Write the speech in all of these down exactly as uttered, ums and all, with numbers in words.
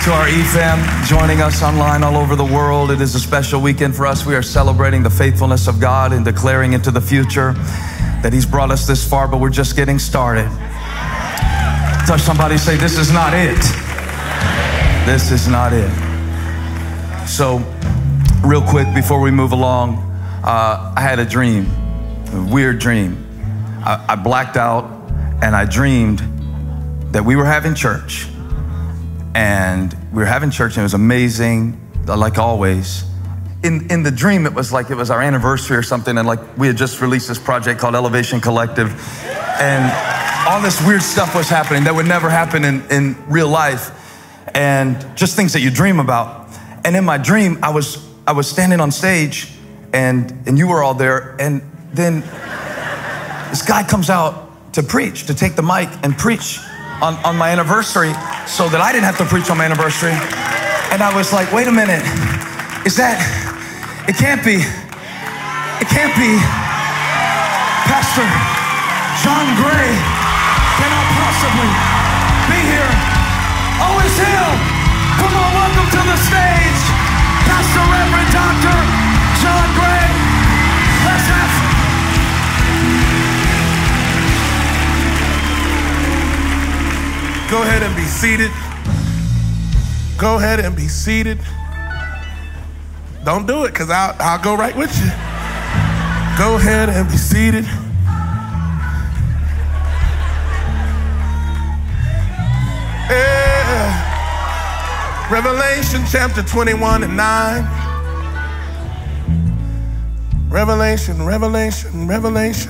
To our E FAM joining us online all over the world, it is a special weekend for us. We are celebrating the faithfulness of God and declaring into the future that He's brought us this far, but we're just getting started. Touch somebody, say, this is not it. This is not it. So, real quick before we move along, uh, I had a dream, a weird dream. I, I blacked out and I dreamed that we were having church. And we were having church and it was amazing, like always. In, in the dream, it was like it was our anniversary or something, and like we had just released this project called Elevation Collective. And all this weird stuff was happening that would never happen in, in real life. And just things that you dream about. And in my dream, I was I was standing on stage and, and you were all there. And then this guy comes out to preach, to take the mic and preach on, on my anniversary so that I didn't have to preach on my anniversary. And I was like, wait a minute, is that, it can't be, it can't be Pastor John Gray cannot possibly be here. Oh, it's him. Come on, welcome to the stage, Pastor Reverend Doctor John Gray. Let's have some. Go ahead and be seated. Go ahead and be seated. Don't do it, because I'll, I'll go right with you. Go ahead and be seated. Yeah. Revelation chapter twenty-one and nine. Revelation, Revelation, Revelation.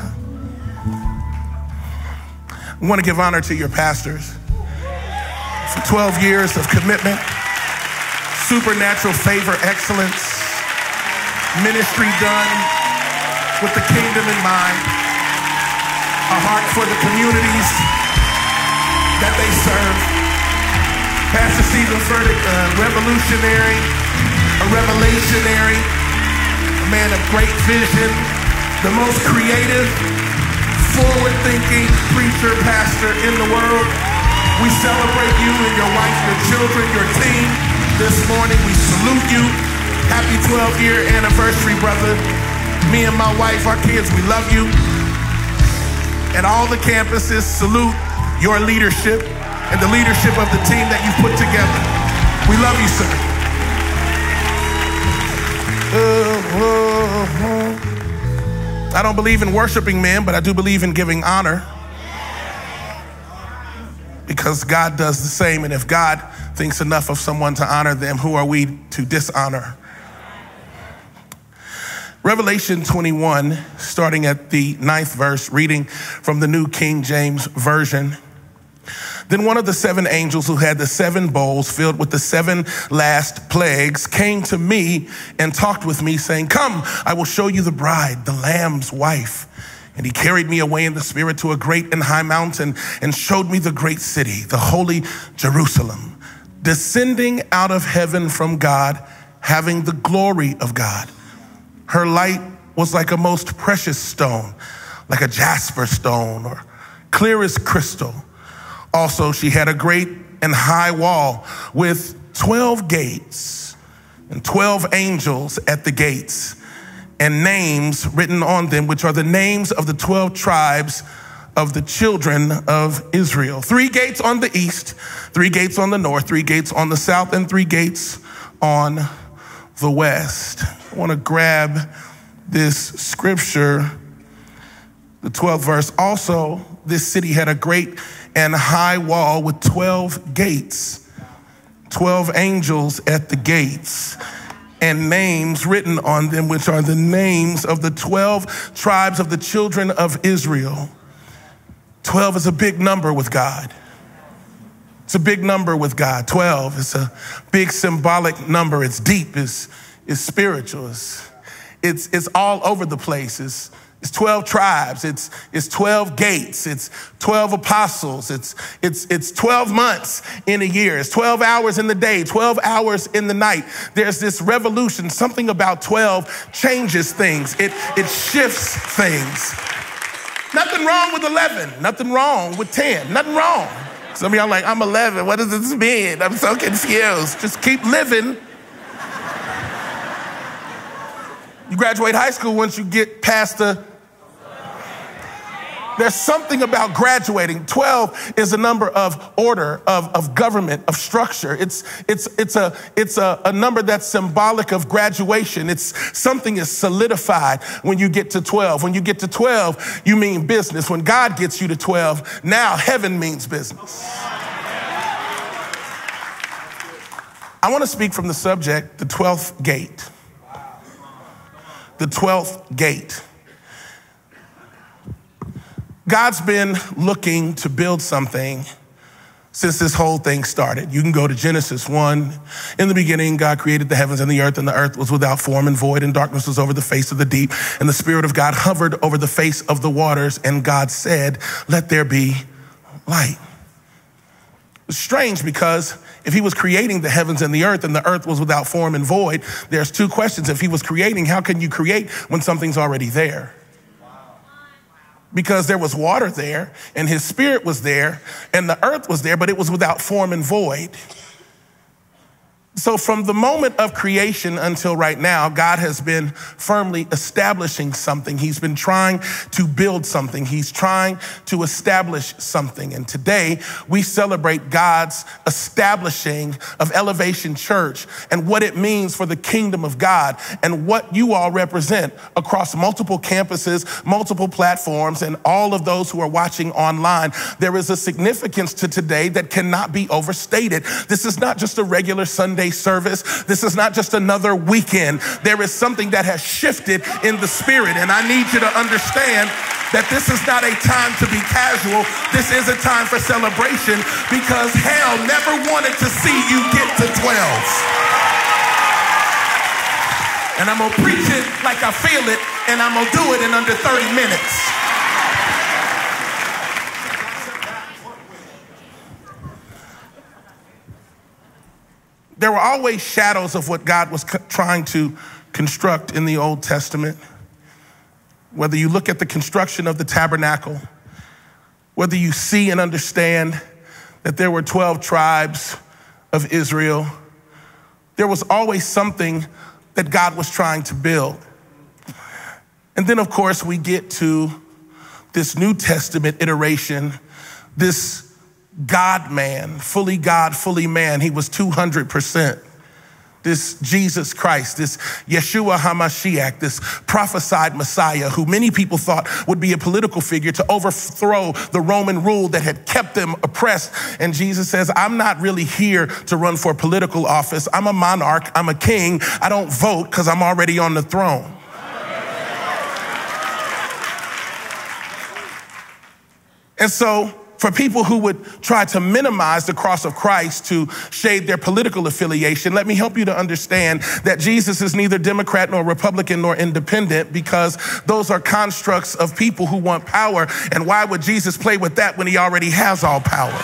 I want to give honor to your pastors. For twelve years of commitment, supernatural favor, excellence, ministry done with the kingdom in mind, a heart for the communities that they serve. Pastor Stephen Furtick, a revolutionary, a revelationary, a man of great vision, the most creative, forward-thinking preacher, pastor in the world. We celebrate you and your wife, your children, your team. This morning, we salute you. Happy twelve-year anniversary, brother. Me and my wife, our kids, we love you. And all the campuses salute your leadership and the leadership of the team that you put together. We love you, sir. Uh, uh, uh. I don't believe in worshiping men, but I do believe in giving honor. Because God does the same, and if God thinks enough of someone to honor them, who are we to dishonor? Revelation twenty-one, starting at the ninth verse, reading from the New King James Version. Then one of the seven angels who had the seven bowls filled with the seven last plagues came to me and talked with me, saying, "Come, I will show you the bride, the Lamb's wife." And he carried me away in the spirit to a great and high mountain and showed me the great city, the holy Jerusalem, descending out of heaven from God, having the glory of God. Her light was like a most precious stone, like a jasper stone or clear as crystal. Also, she had a great and high wall with twelve gates and twelve angels at the gates, and names written on them, which are the names of the twelve tribes of the children of Israel. Three gates on the east, three gates on the north, three gates on the south, and three gates on the west. I want to grab this scripture, the twelfth verse. Also, this city had a great and high wall with twelve gates, twelve angels at the gates, and names written on them, which are the names of the twelve tribes of the children of Israel. twelve is a big number with God. It's a big number with God. twelve is a big symbolic number. It's deep, it's, it's spiritual, it's, it's, it's all over the place. It's, It's twelve tribes, it's, it's twelve gates, it's twelve apostles, it's, it's, it's twelve months in a year, it's twelve hours in the day, twelve hours in the night. There's this revolution, something about twelve changes things, it, it shifts things. Nothing wrong with eleven, nothing wrong with ten, nothing wrong. Some of y'all like, I'm eleven. What does this mean? I'm so confused. Just keep living. You graduate high school once you get past the... There's something about graduating. twelve is a number of order, of, of government, of structure. It's, it's, it's, a, it's a, a number that's symbolic of graduation. It's something is solidified when you get to twelve. When you get to twelve, you mean business. When God gets you to twelve, now heaven means business. I want to speak from the subject, the twelfth gate. The twelfth gate. God's been looking to build something since this whole thing started. You can go to Genesis one. In the beginning, God created the heavens and the earth, and the earth was without form and void, and darkness was over the face of the deep. And the Spirit of God hovered over the face of the waters, and God said, let there be light. It's strange because if he was creating the heavens and the earth and the earth was without form and void, there's two questions. If he was creating, how can you create when something's already there? Because there was water there and his Spirit was there and the earth was there, but it was without form and void. So from the moment of creation until right now, God has been firmly establishing something. He's been trying to build something. He's trying to establish something. And today we celebrate God's establishing of Elevation Church and what it means for the kingdom of God and what you all represent across multiple campuses, multiple platforms, and all of those who are watching online. There is a significance to today that cannot be overstated. This is not just a regular Sunday service. This is not just another weekend. There is something that has shifted in the spirit, and I need you to understand that this is not a time to be casual. This is a time for celebration because hell never wanted to see you get to twelve. And I'm gonna preach it like I feel it, and I'm gonna do it in under thirty minutes. There were always shadows of what God was co- trying to construct in the Old Testament. Whether you look at the construction of the tabernacle, whether you see and understand that there were twelve tribes of Israel, there was always something that God was trying to build. And then, of course, we get to this New Testament iteration, this God-man, fully God, fully man. He was two hundred percent. This Jesus Christ, this Yeshua HaMashiach, this prophesied Messiah who many people thought would be a political figure to overthrow the Roman rule that had kept them oppressed. And Jesus says, I'm not really here to run for political office. I'm a monarch. I'm a king. I don't vote because I'm already on the throne. And so, for people who would try to minimize the cross of Christ to shade their political affiliation, let me help you to understand that Jesus is neither Democrat nor Republican nor independent, because those are constructs of people who want power. And why would Jesus play with that when he already has all power?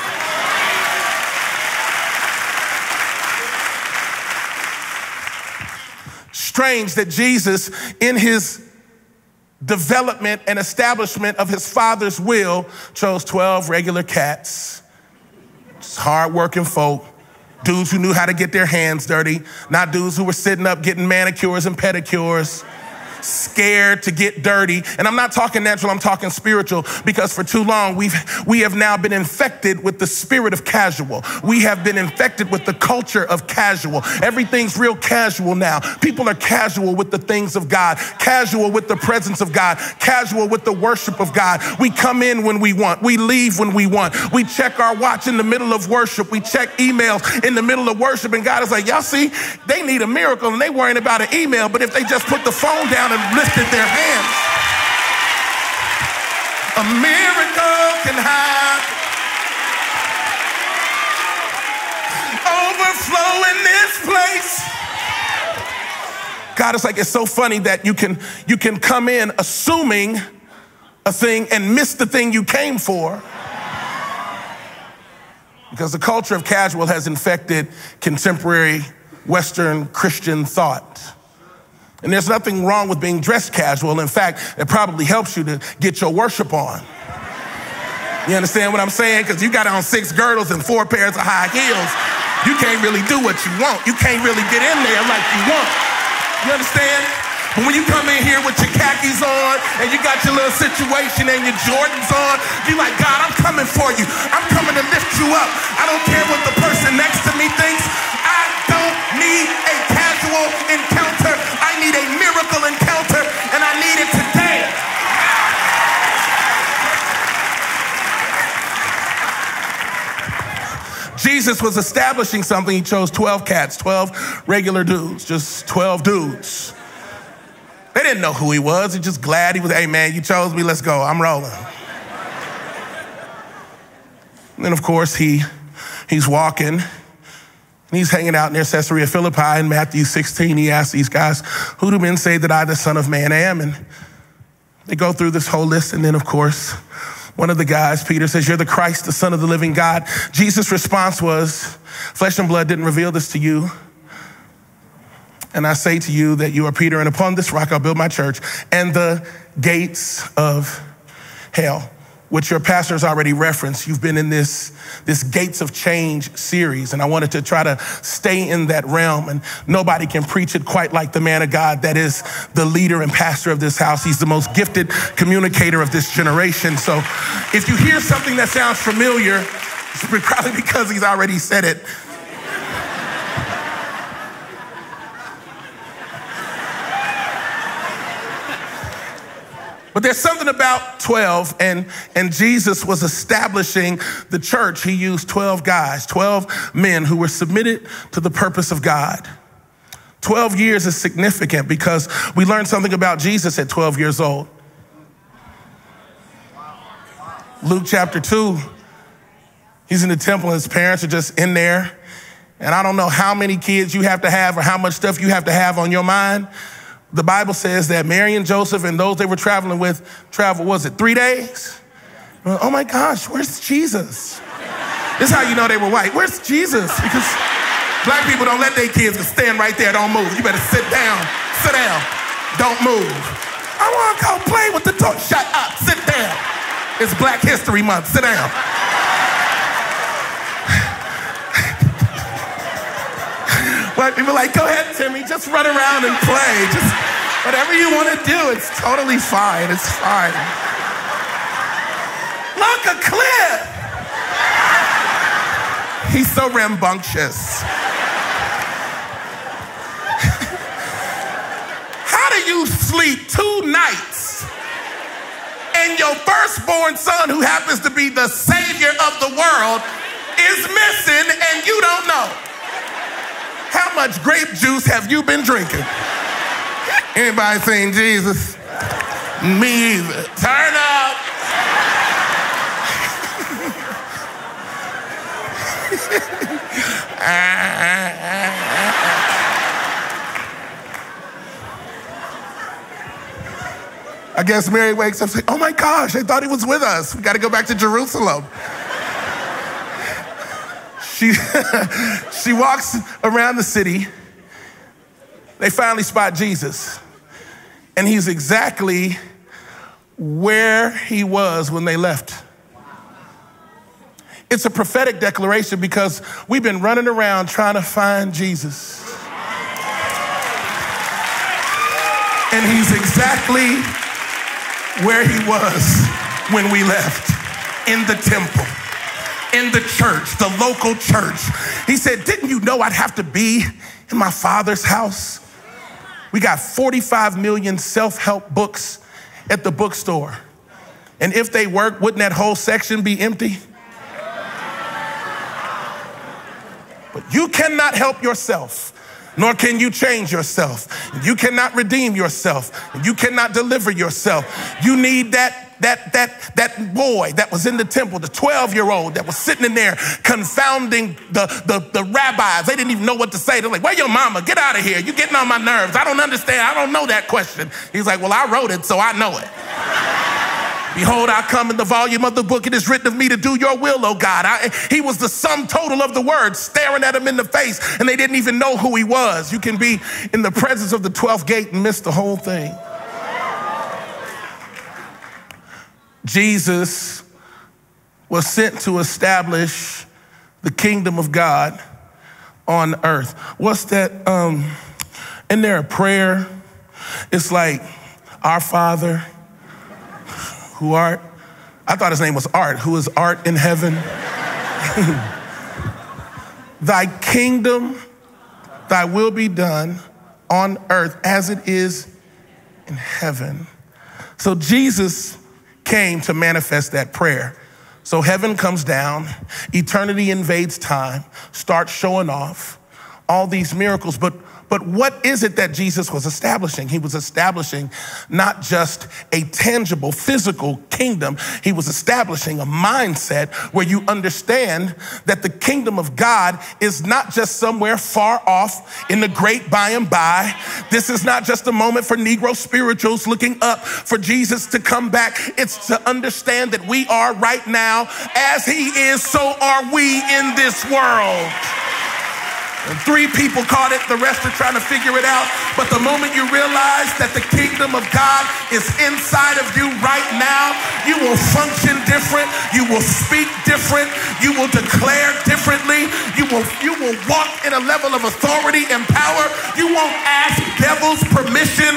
Strange that Jesus, in his development and establishment of his Father's will, chose twelve regular cats, just hardworking folk, dudes who knew how to get their hands dirty, not dudes who were sitting up getting manicures and pedicures, scared to get dirty. And I'm not talking natural, I'm talking spiritual, because for too long we've we have now been infected with the spirit of casual. We have been infected with the culture of casual. Everything's real casual now. People are casual with the things of God, casual with the presence of God, casual with the worship of God. We come in when we want, we leave when we want. We check our watch in the middle of worship. We check emails in the middle of worship, and God is like, y'all see, they need a miracle and they worrying about an email, but if they just put the phone down and lifted their hands, a miracle can happen. Overflow in this place. God is like, it's so funny that you can you can come in assuming a thing and miss the thing you came for. Because the culture of casual has infected contemporary Western Christian thought. And there's nothing wrong with being dressed casual. In fact, it probably helps you to get your worship on. You understand what I'm saying? Because you got on six girdles and four pairs of high heels. You can't really do what you want. You can't really get in there like you want. You understand? But when you come in here with your khakis on and you got your little situation and your Jordans on, you're like, God, I'm coming for you. I'm coming to lift you up. I don't care what the person next to me thinks. I don't need a casual encounter. I need a miracle encounter, and I need it today. Jesus was establishing something. He chose twelve cats, twelve regular dudes, just twelve dudes. They didn't know who he was. They're just glad he was, hey man, you chose me, let's go, I'm rolling. And then of course he, he's walking, and he's hanging out near Caesarea Philippi. In Matthew sixteen, he asks these guys, who do men say that I, the Son of Man, am? And they go through this whole list, and then of course, one of the guys, Peter, says, you're the Christ, the Son of the living God. Jesus' response was, flesh and blood didn't reveal this to you. And I say to you that you are Peter, and upon this rock I'll build my church, and the gates of hell, which your pastor's already referenced. You've been in this, this Gates of Change series, and I wanted to try to stay in that realm, and nobody can preach it quite like the man of God that is the leader and pastor of this house. He's the most gifted communicator of this generation. So if you hear something that sounds familiar, it's probably because he's already said it. But there's something about twelve, and, and Jesus was establishing the church. He used twelve guys, twelve men who were submitted to the purpose of God. twelve years is significant because we learned something about Jesus at twelve years old. Luke chapter two, he's in the temple and his parents are just in there. And I don't know how many kids you have to have or how much stuff you have to have on your mind. The Bible says that Mary and Joseph and those they were traveling with traveled, was it three days? Oh my gosh, where's Jesus? This is how you know they were white. Where's Jesus? Because black people don't let their kids stand right there, don't move. You better sit down, sit down, don't move. I want to go play with the toy. Shut up, sit down. It's Black History Month, sit down. White people are like, go ahead, Timmy, just run around and play. Just whatever you want to do, it's totally fine, it's fine. Look, a clip. He's so rambunctious. How do you sleep two nights and your firstborn son, who happens to be the savior of the world, is missing and you don't know? How much grape juice have you been drinking? Anybody seen Jesus? Me either. Turn up. I guess Mary wakes up saying, oh my gosh, I thought he was with us. We got to go back to Jerusalem. She, she walks around the city. They finally spot Jesus. And he's exactly where he was when they left. It's a prophetic declaration because we've been running around trying to find Jesus. And he's exactly where he was when we left, in the temple. In the church, the local church. He said, didn't you know I'd have to be in my Father's house? We got forty-five million self-help books at the bookstore. And if they work, wouldn't that whole section be empty? But you cannot help yourself, nor can you change yourself. You cannot redeem yourself. You cannot deliver yourself. You need that That, that, that boy that was in the temple, the twelve-year-old that was sitting in there confounding the, the, the rabbis. They didn't even know what to say. They're like, where your mama? Get out of here. You're getting on my nerves. I don't understand. I don't know that question. He's like, well, I wrote it, so I know it. Behold, I come in the volume of the book. It is written of me to do your will, oh God. I, he was the sum total of the words, staring at him in the face, and they didn't even know who he was. You can be in the presence of the twelfth gate and miss the whole thing. Jesus was sent to establish the kingdom of God on earth. What's that? Um, isn't there a prayer? It's like, our Father, who art, I thought his name was Art, who is art in heaven. Thy kingdom, thy will be done on earth as it is in heaven. So Jesus came to manifest that prayer. So heaven comes down, eternity invades time, starts showing off all these miracles. But But what is it that Jesus was establishing? He was establishing not just a tangible physical kingdom. He was establishing a mindset where you understand that the kingdom of God is not just somewhere far off in the great by and by. This is not just a moment for Negro spirituals looking up for Jesus to come back. It's to understand that we are right now, as he is, so are we in this world. And three people caught it, the rest are trying to figure it out. But the moment you realize that the kingdom of God is inside of you right now, you will function different, you will speak different, you will declare differently, you will, you will walk in a level of authority and power. You won't ask devils permission.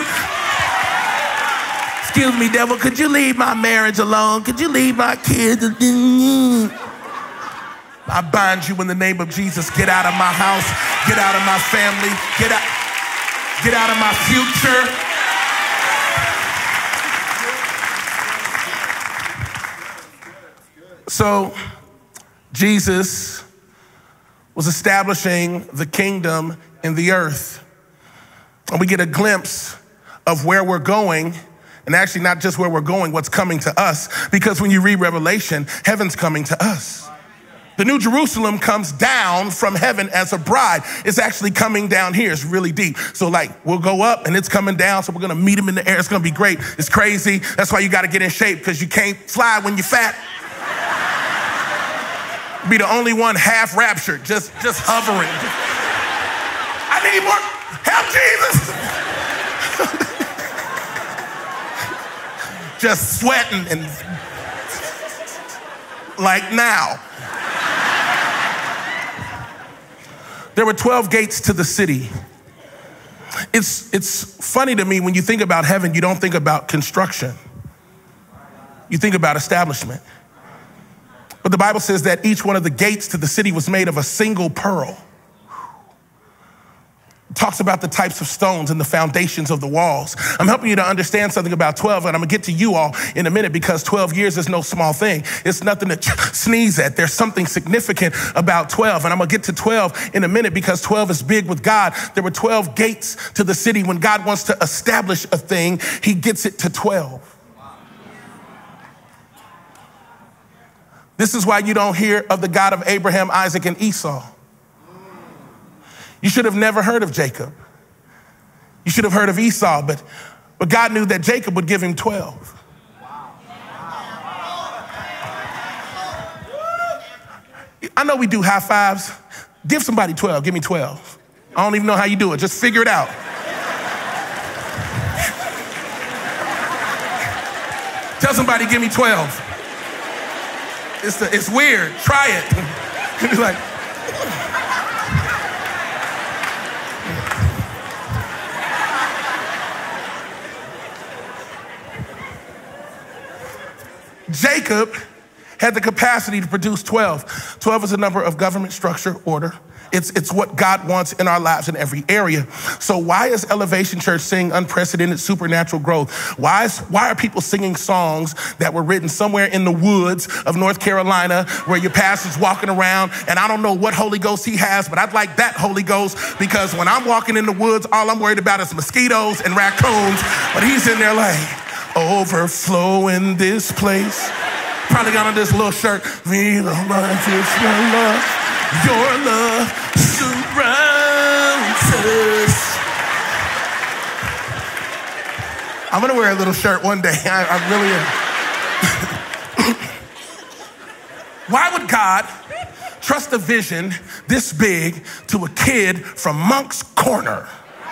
Excuse me, devil, could you leave my marriage alone? Could you leave my kids? I bind you in the name of Jesus. Get out of my house. Get out of my family. Get out, get out of my future. So Jesus was establishing the kingdom in the earth. And we get a glimpse of where we're going. And actually not just where we're going, what's coming to us. Because when you read Revelation, heaven's coming to us. The New Jerusalem comes down from heaven as a bride. It's actually coming down here. It's really deep. So like, we'll go up and it's coming down. So we're going to meet him in the air. It's going to be great. It's crazy. That's why you got to get in shape, because you can't fly when you're fat. Be the only one half raptured, just, just hovering. I need more help, Jesus. Just sweating and like now. There were twelve gates to the city. It's, it's funny to me when you think about heaven, you don't think about construction. You think about establishment. But the Bible says that each one of the gates to the city was made of a single pearl. It talks about the types of stones and the foundations of the walls. I'm helping you to understand something about twelve, and I'm gonna get to you all in a minute, because twelve years is no small thing. It's nothing to sneeze at. There's something significant about twelve, and I'm gonna get to twelve in a minute, because twelve is big with God. There were twelve gates to the city. When God wants to establish a thing, he gets it to twelve. This is why you don't hear of the God of Abraham, Isaac, and Esau. You should have never heard of Jacob. You should have heard of Esau, but, but God knew that Jacob would give him twelve. I know we do high fives. Give somebody twelve. Give me twelve. I don't even know how you do it. Just figure it out. Tell somebody, give me twelve. It's, the, it's weird. Try it. You're like, Jacob had the capacity to produce twelve. twelve is a number of government structure, order. It's, it's what God wants in our lives in every area. So why is Elevation Church singing unprecedented supernatural growth? Why, is, why are people singing songs that were written somewhere in the woods of North Carolina where your pastor's walking around, and I don't know what Holy Ghost he has, but I'd like that Holy Ghost, because when I'm walking in the woods, all I'm worried about is mosquitoes and raccoons, but he's in there like, overflow in this place. Probably got on this little shirt. Feel like it's your love, your love surrounds us. I'm gonna wear a little shirt one day. I, I really am. Why would God trust a vision this big to a kid from Moncks Corner?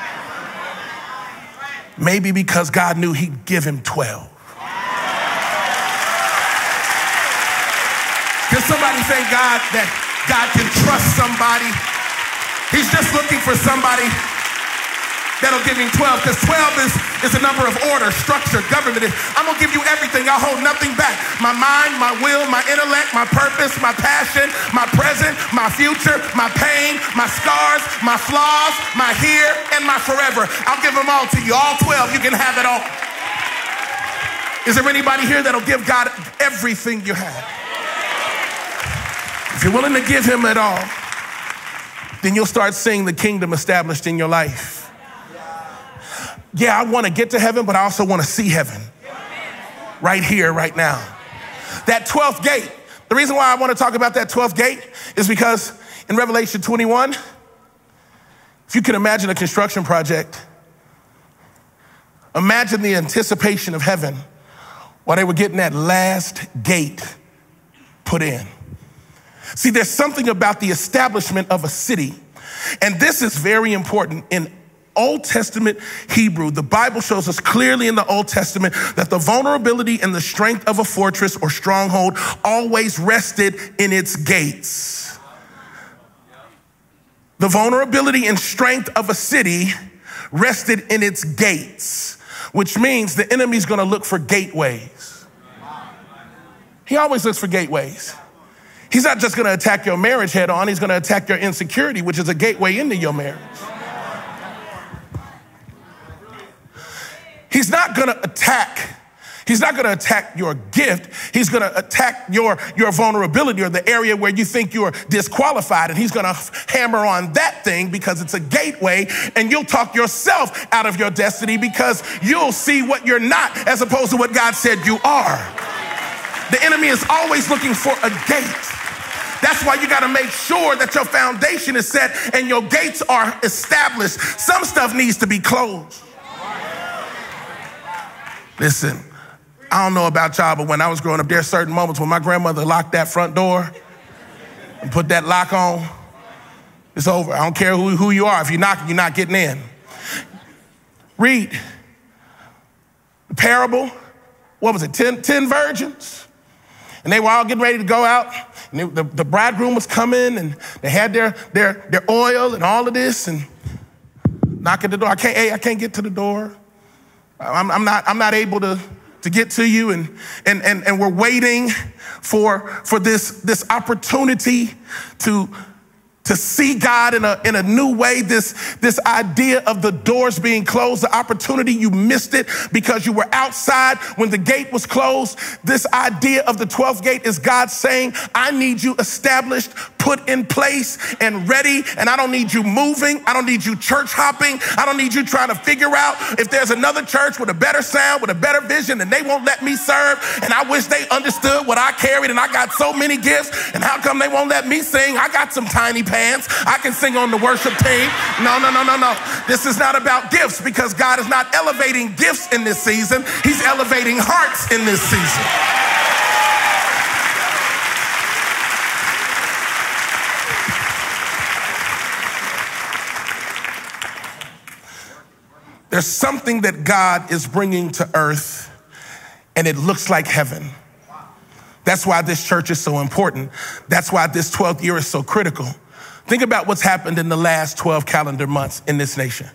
Maybe because God knew he'd give him twelve. somebody thank God that God can trust somebody? He's just looking for somebody that'll give him twelve, because twelve is, is a number of order, structure, government. I'm gonna give you everything. I'll hold nothing back. My mind, my will, my intellect, my purpose, my passion, my present, my future, my pain, my scars, my flaws, my here, and my forever. I'll give them all to you. All twelve, you can have it all. Is there anybody here that'll give God everything you have? If you're willing to give him it all, then you'll start seeing the kingdom established in your life. Yeah, I want to get to heaven, but I also want to see heaven right here, right now. That twelfth gate, the reason why I want to talk about that twelfth gate is because in Revelation twenty-one, if you can imagine a construction project, imagine the anticipation of heaven while they were getting that last gate put in. See, there's something about the establishment of a city, and this is very important. In Old Testament Hebrew, the Bible shows us clearly in the Old Testament that the vulnerability and the strength of a fortress or stronghold always rested in its gates. The vulnerability and strength of a city rested in its gates, which means the enemy's gonna look for gateways. He always looks for gateways. He's not just gonna attack your marriage head on, he's gonna attack your insecurity, which is a gateway into your marriage. He's not gonna attack, he's not gonna attack your gift. He's gonna attack your, your vulnerability or the area where you think you're disqualified, and he's gonna hammer on that thing because it's a gateway, and you'll talk yourself out of your destiny because you'll see what you're not as opposed to what God said you are. The enemy is always looking for a gate. That's why you gotta make sure that your foundation is set and your gates are established. Some stuff needs to be closed. Listen, I don't know about y'all, but when I was growing up, there are certain moments when my grandmother locked that front door and put that lock on, it's over. I don't care who, who you are. If you're knocking, you're not getting in. Read the parable. What was it, ten, ten virgins? And they were all getting ready to go out. And they, the, the bridegroom was coming, and they had their, their, their oil and all of this, and knock at the door. I can't, hey, I can't get to the door. I'm, I'm not, I'm not able to, to get to you. And, and, and, and we're waiting for, for this, this opportunity to, to see God in a, in a new way. This, this idea of the doors being closed, the opportunity, you missed it because you were outside when the gate was closed. This idea of the twelfth gate is God saying, I need you established, put in place and ready. And I don't need you moving. I don't need you church hopping. I don't need you trying to figure out if there's another church with a better sound, with a better vision, and they won't let me serve. And I wish they understood what I carried, and I got so many gifts. And how come they won't let me sing? I got some tiny pants. I can sing on the worship team. No, no, no, no, no. This is not about gifts, because God is not elevating gifts in this season. He's elevating hearts in this season. There's something that God is bringing to earth, and it looks like heaven. That's why this church is so important. That's why this twelfth year is so critical. Think about what's happened in the last twelve calendar months in this nation.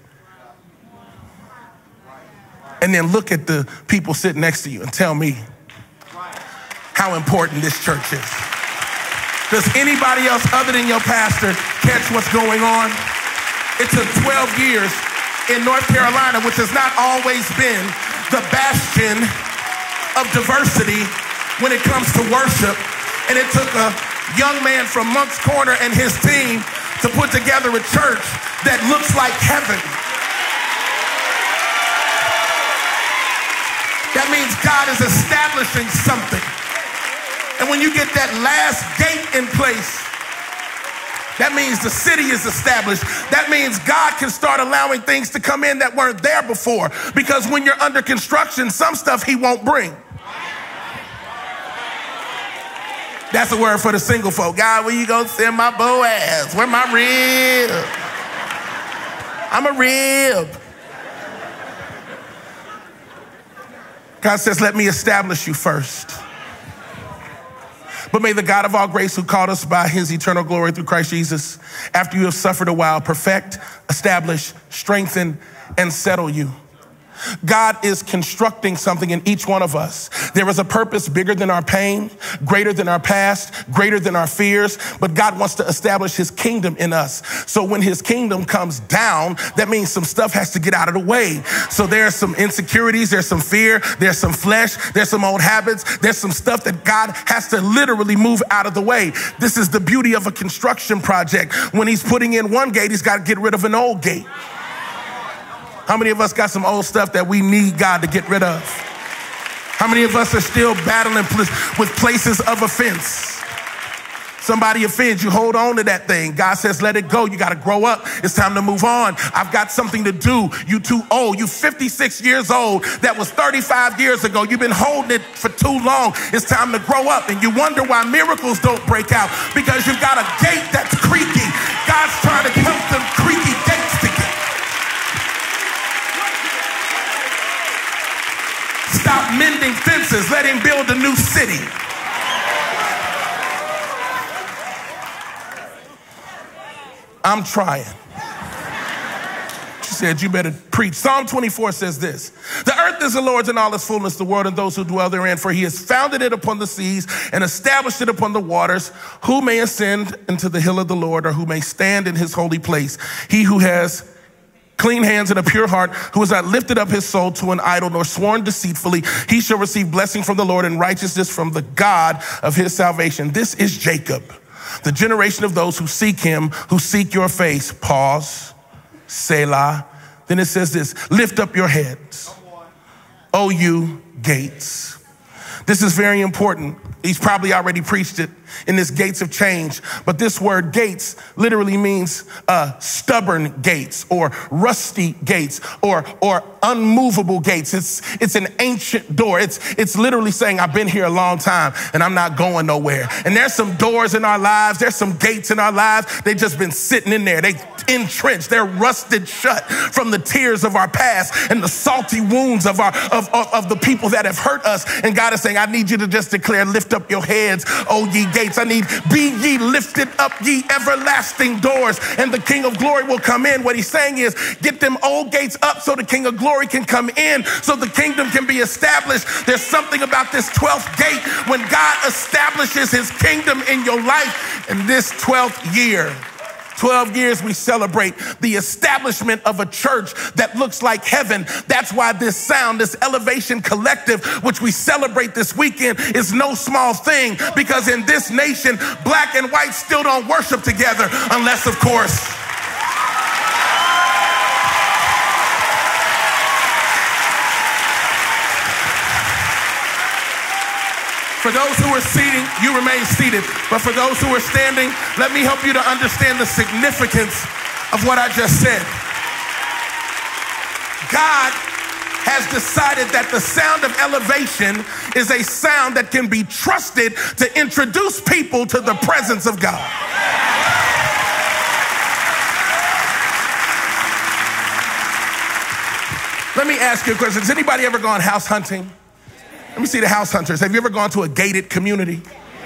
And then look at the people sitting next to you and tell me how important this church is. Does anybody else other than your pastor catch what's going on? It took twelve years in North Carolina, which has not always been the bastion of diversity when it comes to worship. And it took a young man from Moncks Corner and his team to put together a church that looks like heaven. That means God is establishing something. And when you get that last gate in place, that means the city is established. That means God can start allowing things to come in that weren't there before. Because when you're under construction, some stuff he won't bring. That's a word for the single folk. God, where you gonna send my Boaz? Where my rib? I'm a rib. God says, let me establish you first. But may the God of all grace, who called us by his eternal glory through Christ Jesus, after you have suffered a while, perfect, establish, strengthen, and settle you. God is constructing something in each one of us. There is a purpose bigger than our pain, greater than our past, greater than our fears, but God wants to establish his kingdom in us. So when his kingdom comes down, that means some stuff has to get out of the way. So there's some insecurities, there's some fear, there's some flesh, there's some old habits, there's some stuff that God has to literally move out of the way. This is the beauty of a construction project. When he's putting in one gate, he's got to get rid of an old gate. How many of us got some old stuff that we need God to get rid of? How many of us are still battling with places of offense? Somebody offends you, hold on to that thing. God says, let it go. You got to grow up. It's time to move on. I've got something to do. You too old. You fifty-six years old. That was thirty-five years ago. You've been holding it for too long. It's time to grow up. And you wonder why miracles don't break out, because you've got a gate that's creaky. God's trying to help them creaky gates to get. Stop mending fences. Let him build a new city. I'm trying. She said, you better preach. Psalm twenty-four says this: the earth is the Lord's and all its fullness, the world and those who dwell therein. For he has founded it upon the seas and established it upon the waters. Who may ascend into the hill of the Lord, or who may stand in his holy place? He who has clean hands and a pure heart, who has not lifted up his soul to an idol nor sworn deceitfully, he shall receive blessing from the Lord and righteousness from the God of his salvation. This is Jacob, the generation of those who seek him, who seek your face. Pause, Selah. Then it says this: lift up your heads, O you gates. This is very important. He's probably already preached it in this gates of change. But this word gates literally means uh, stubborn gates, or rusty gates, or or unmovable gates. It's it's an ancient door. It's it's literally saying, I've been here a long time and I'm not going nowhere. And there's some doors in our lives. There's some gates in our lives. They've just been sitting in there. They entrenched. They're rusted shut from the tears of our past and the salty wounds of our of, of, of the people that have hurt us. And God is saying, I need you to just declare, lift up your heads, O ye gates. I need, be ye lifted up, ye everlasting doors, and the King of glory will come in. What he's saying is, get them old gates up so the King of glory can come in, so the kingdom can be established. There's something about this twelfth gate when God establishes his kingdom in your life. In this twelfth year, twelve years, we celebrate the establishment of a church that looks like heaven. That's why this sound, this Elevation Collective, which we celebrate this weekend, is no small thing, because in this nation, black and white still don't worship together, unless, of course, for those who are seating, you remain seated. But for those who are standing, let me help you to understand the significance of what I just said. God has decided that the sound of elevation is a sound that can be trusted to introduce people to the presence of God. Let me ask you a question. Has anybody ever gone house hunting? Let me see the house hunters. Have you ever gone to a gated community?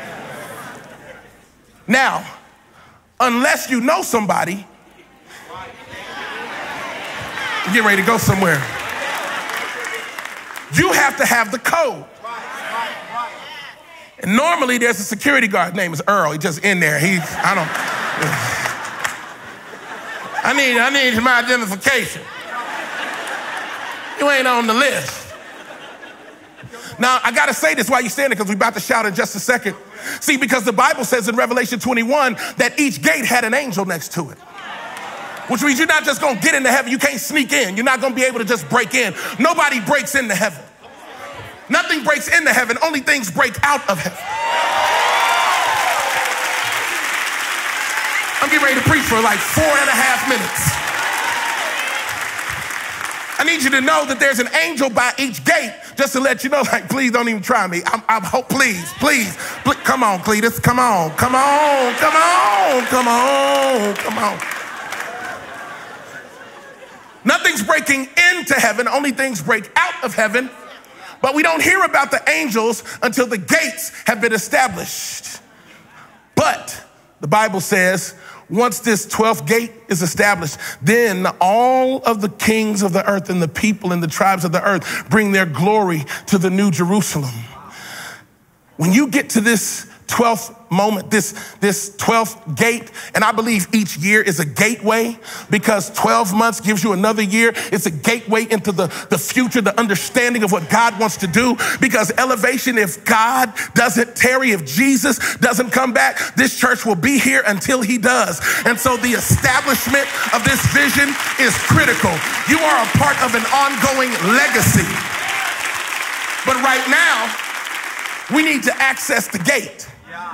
Now, unless you know somebody, you get ready to go somewhere, you have to have the code. And normally there's a security guard. His name is Earl. He's just in there. He's, I don't, I need, I need my identification. You ain't on the list. Now, I got to say this while you're standing, because we're about to shout in just a second. See, because the Bible says in Revelation twenty-one that each gate had an angel next to it, which means you're not just going to get into heaven. You can't sneak in. You're not going to be able to just break in. Nobody breaks into heaven. Nothing breaks into heaven. Only things break out of heaven. I'm getting ready to preach for like four and a half minutes. I need you to know that there's an angel by each gate, just to let you know, like, please don't even try me. I'm, I'm hope, please, please, please, come on, Cletus, come on, come on, come on, come on, come on. Nothing's breaking into heaven, only things break out of heaven. But we don't hear about the angels until the gates have been established. But the Bible says, once this twelfth gate is established, then all of the kings of the earth and the people and the tribes of the earth bring their glory to the New Jerusalem. When you get to this twelfth moment, this, this twelfth gate, and I believe each year is a gateway because twelve months gives you another year. It's a gateway into the, the future, the understanding of what God wants to do. Because elevation, if God doesn't tarry, if Jesus doesn't come back, this church will be here until he does. And so the establishment of this vision is critical. You are a part of an ongoing legacy. But right now, we need to access the gate.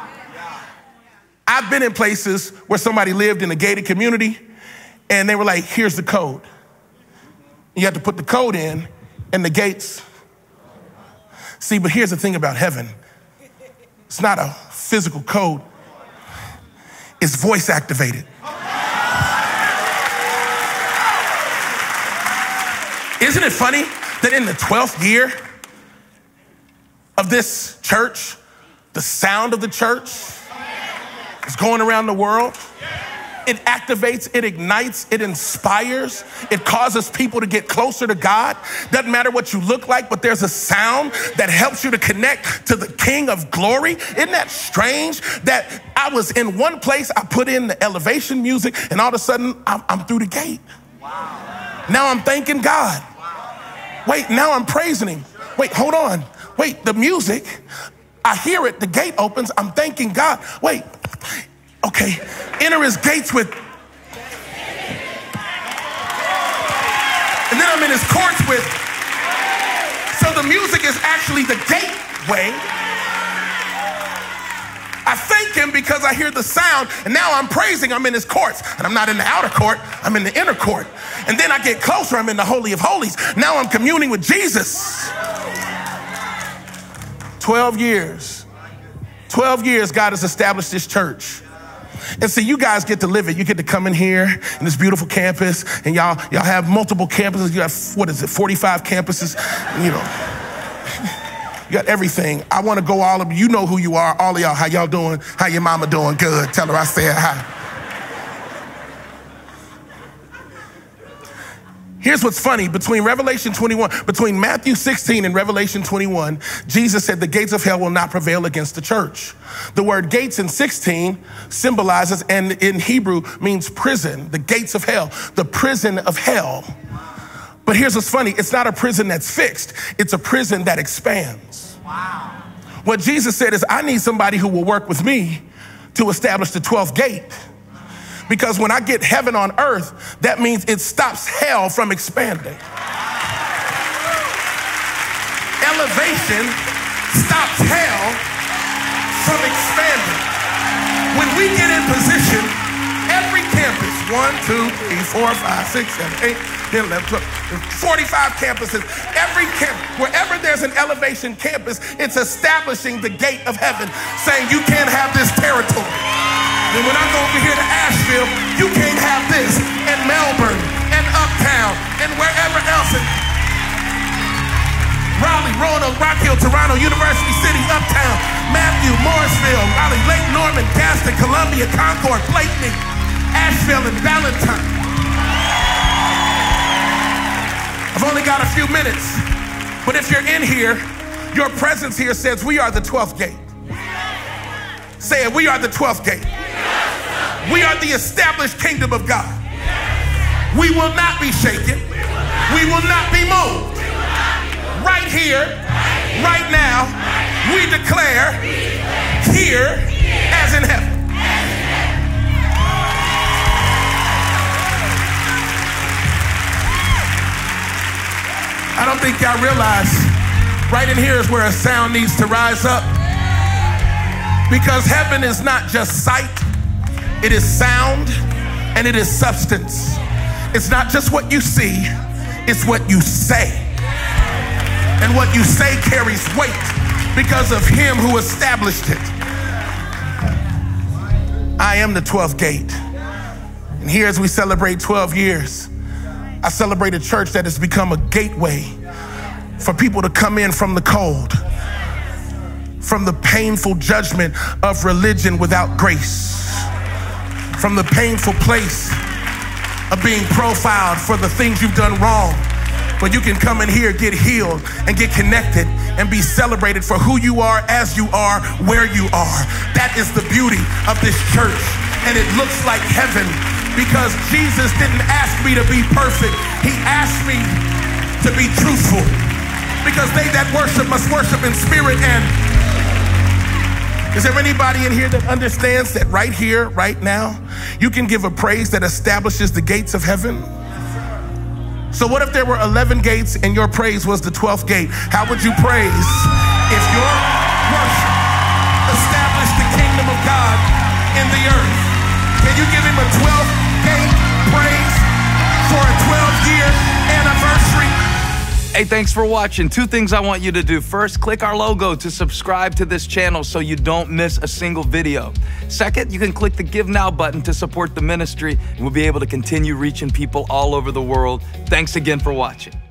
I've been in places where somebody lived in a gated community and they were like, here's the code. You have to put the code in and the gates. See, but here's the thing about heaven. It's not a physical code. It's voice activated. Isn't it funny that in the twelfth year of this church, the sound of the church is going around the world? It activates, it ignites, it inspires, it causes people to get closer to God. Doesn't matter what you look like, but there's a sound that helps you to connect to the King of Glory. Isn't that strange that I was in one place, I put in the elevation music, and all of a sudden I'm, I'm through the gate. Wow. Now I'm thanking God. Wow. Wait, now I'm praising him. Wait, hold on. Wait, the music, I hear it, the gate opens, I'm thanking God. Wait, okay, enter his gates with, and then I'm in his courts with, so the music is actually the gateway. I thank him because I hear the sound, and now I'm praising, I'm in his courts, and I'm not in the outer court, I'm in the inner court. And then I get closer, I'm in the Holy of Holies. Now I'm communing with Jesus. twelve years. twelve years God has established this church. And so you guys get to live it. You get to come in here in this beautiful campus, and y'all y'all have multiple campuses. You have, what is it, forty-five campuses? You know, you got everything. I want to go all of you. You know who you are, all of y'all. How y'all doing? How your mama doing? Good. Tell her I said hi. Here's what's funny. Between Revelation twenty-one, between Matthew sixteen and Revelation twenty-one, Jesus said the gates of hell will not prevail against the church. The word gates in sixteen symbolizes, and in Hebrew means prison, the gates of hell, the prison of hell. But here's what's funny. It's not a prison that's fixed. It's a prison that expands. Wow. What Jesus said is, I need somebody who will work with me to establish the twelfth gate. Because when I get heaven on earth, that means it stops hell from expanding. Elevation stops hell from expanding. When we get in position, every campus, one, two, three, four, five, six, seven, eight, ten, eleven, twelve, forty-five campuses, every campus, wherever there's an elevation campus, it's establishing the gate of heaven, saying you can't have this territory. And when I go over here to Asheville, you can't have this, and Melbourne, and Uptown, and wherever else. In Raleigh, Roanoke, Rock Hill, Toronto, University City, Uptown, Matthew, Morrisville, Raleigh, Lake Norman, Gaston, Columbia, Concord, Blakeney, Asheville, and Valentine. I've only got a few minutes, but if you're in here, your presence here says we are the twelfth gate. Say it, we are the twelfth gate. We are the established kingdom of God. We will not be shaken. We will not be moved. Right here, right now, we declare here as in heaven. I don't think y'all realize right in here is where a sound needs to rise up. Because heaven is not just sight, it is sound, and it is substance. It's not just what you see, it's what you say. And what you say carries weight because of him who established it. I am the twelfth gate. And here as we celebrate twelve years, I celebrate a church that has become a gateway for people to come in from the cold, from the painful judgment of religion without grace, from the painful place of being profiled for the things you've done wrong. But you can come in here, get healed, and get connected and be celebrated for who you are, as you are, where you are. That is the beauty of this church. And it looks like heaven because Jesus didn't ask me to be perfect. He asked me to be truthful, because they that worship must worship in spirit. And is there anybody in here that understands that right here, right now, you can give a praise that establishes the gates of heaven? So what if there were eleven gates and your praise was the twelfth gate? How would you praise if your worship established the kingdom of God in the earth? Can you give him a twelfth gate praise for a twelve year anniversary? Hey, thanks for watching. Two things I want you to do. First, click our logo to subscribe to this channel so you don't miss a single video. Second, you can click the Give Now button to support the ministry, and we'll be able to continue reaching people all over the world. Thanks again for watching.